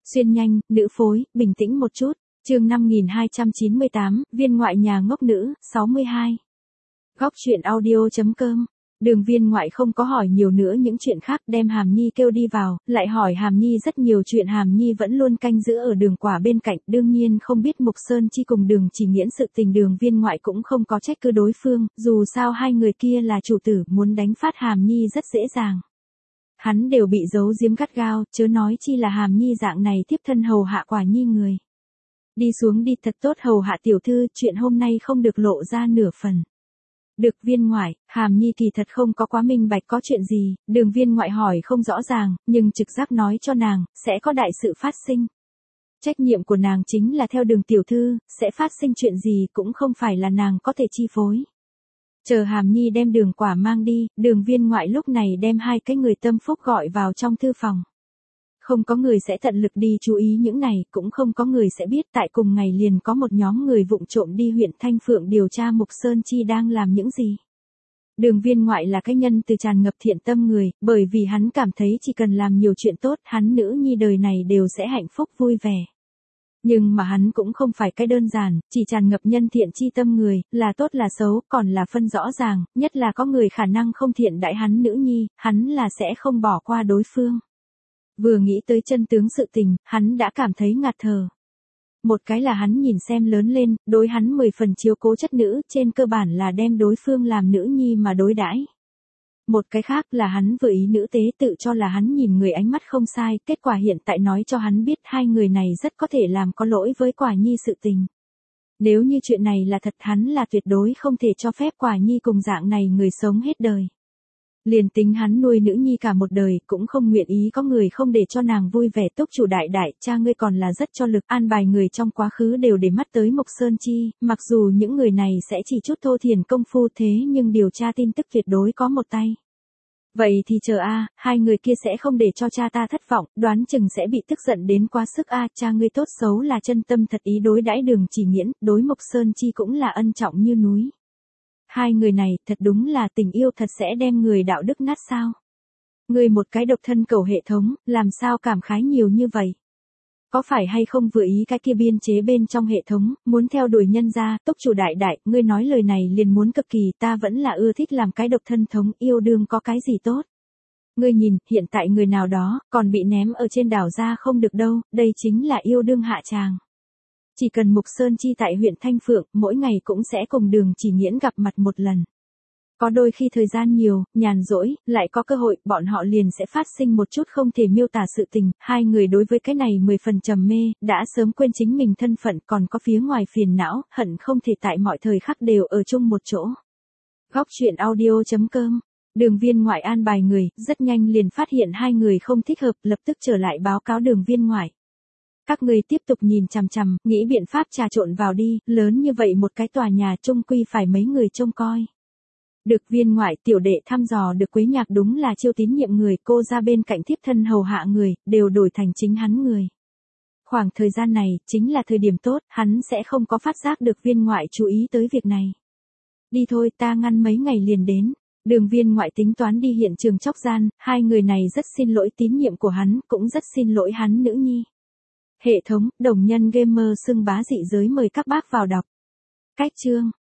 Xuyên nhanh, nữ phối, bình tĩnh một chút. Chương 5298, viên ngoại nhà ngốc nữ, 62. Góc truyện audio.com. Đường viên ngoại không có hỏi nhiều nữa những chuyện khác, đem Hàm Nhi kêu đi vào, lại hỏi Hàm Nhi rất nhiều chuyện. Hàm Nhi vẫn luôn canh giữ ở Đường Quả bên cạnh, đương nhiên không biết Mục Sơn Chi cùng Đường Chỉ Nghiễn sự tình. Đường viên ngoại cũng không có trách cứ đối phương, dù sao hai người kia là chủ tử, muốn đánh phát Hàm Nhi rất dễ dàng. Hắn đều bị giấu giếm gắt gao, chớ nói chi là Hàm Nhi dạng này tiếp thân hầu hạ Quả Nhi người. Đi xuống đi, thật tốt hầu hạ tiểu thư, chuyện hôm nay không được lộ ra nửa phần. Được viên ngoại, Hàm Nhi kỳ thật không có quá minh bạch có chuyện gì, Đường viên ngoại hỏi không rõ ràng, nhưng trực giác nói cho nàng, sẽ có đại sự phát sinh. Trách nhiệm của nàng chính là theo Đường tiểu thư, sẽ phát sinh chuyện gì cũng không phải là nàng có thể chi phối. Chờ Hàm Nhi đem Đường Quả mang đi, Đường viên ngoại lúc này đem hai cái người tâm phúc gọi vào trong thư phòng. Không có người sẽ tận lực đi chú ý những này, cũng không có người sẽ biết tại cùng ngày liền có một nhóm người vụng trộm đi huyện Thanh Phượng điều tra Mục Sơn Chi đang làm những gì. Đường viên ngoại là cái nhân từ tràn ngập thiện tâm người, bởi vì hắn cảm thấy chỉ cần làm nhiều chuyện tốt, hắn nữ nhi đời này đều sẽ hạnh phúc vui vẻ. Nhưng mà hắn cũng không phải cái đơn giản, chỉ tràn ngập nhân thiện chi tâm người, là tốt là xấu, còn là phân rõ ràng, nhất là có người khả năng không thiện đãi hắn nữ nhi, hắn là sẽ không bỏ qua đối phương. Vừa nghĩ tới chân tướng sự tình, hắn đã cảm thấy ngạt thở. Một cái là hắn nhìn xem lớn lên, đối hắn 10 phần chiếu cố chất nữ, trên cơ bản là đem đối phương làm nữ nhi mà đối đãi. Một cái khác là hắn vừa ý nữ tế tự cho là hắn nhìn người ánh mắt không sai, kết quả hiện tại nói cho hắn biết hai người này rất có thể làm có lỗi với Quả Nhi sự tình. Nếu như chuyện này là thật, hắn là tuyệt đối không thể cho phép Quả Nhi cùng dạng này người sống hết đời. Liền tính hắn nuôi nữ nhi cả một đời, cũng không nguyện ý có người không để cho nàng vui vẻ. Túc chủ đại đại, cha ngươi còn là rất cho lực, an bài người trong quá khứ đều để mắt tới Mục Sơn Chi, mặc dù những người này sẽ chỉ chút thô thiển công phu thế nhưng điều tra tin tức tuyệt đối có một tay. Vậy thì chờ hai người kia sẽ không để cho cha ta thất vọng, đoán chừng sẽ bị tức giận đến quá sức cha ngươi tốt xấu là chân tâm thật ý đối đãi Đường Chỉ Nghiễn, đối Mục Sơn Chi cũng là ân trọng như núi. Hai người này, thật đúng là tình yêu thật sẽ đem người đạo đức nát sao. Người một cái độc thân cầu hệ thống, làm sao cảm khái nhiều như vậy. Có phải hay không vừa ý cái kia biên chế bên trong hệ thống, muốn theo đuổi nhân gia. Túc chủ đại đại, ngươi nói lời này liền muốn cực kỳ, ta vẫn là ưa thích làm cái độc thân thống, yêu đương có cái gì tốt. Ngươi nhìn, hiện tại người nào đó, còn bị ném ở trên đảo ra không được đâu, đây chính là yêu đương hạ tràng. Chỉ cần Mục Sơn Chi tại huyện Thanh Phượng, mỗi ngày cũng sẽ cùng Đường Chỉ Nghiễn gặp mặt một lần. Có đôi khi thời gian nhiều, nhàn rỗi, lại có cơ hội, bọn họ liền sẽ phát sinh một chút không thể miêu tả sự tình. Hai người đối với cái này 10 phần trầm mê, đã sớm quên chính mình thân phận, còn có phía ngoài phiền não, hận không thể tại mọi thời khắc đều ở chung một chỗ. Góc truyện audio.com. Đường viên ngoại an bài người, rất nhanh liền phát hiện hai người không thích hợp, lập tức trở lại báo cáo Đường viên ngoại. Các người tiếp tục nhìn chằm chằm, nghĩ biện pháp trà trộn vào đi, lớn như vậy một cái tòa nhà chung quy phải mấy người trông coi. Được viên ngoại tiểu đệ thăm dò được Quế Nhạc đúng là chiêu tín nhiệm người, cô ra bên cạnh tiếp thân hầu hạ người, đều đổi thành chính hắn người. Khoảng thời gian này, chính là thời điểm tốt, hắn sẽ không có phát giác được viên ngoại chú ý tới việc này. Đi thôi, ta ngăn mấy ngày liền đến. Đường viên ngoại tính toán đi hiện trường chóc gian, hai người này rất xin lỗi tín nhiệm của hắn, cũng rất xin lỗi hắn nữ nhi. Hệ thống, đồng nhân gamer xưng bá dị giới mời các bác vào đọc. Cách chương.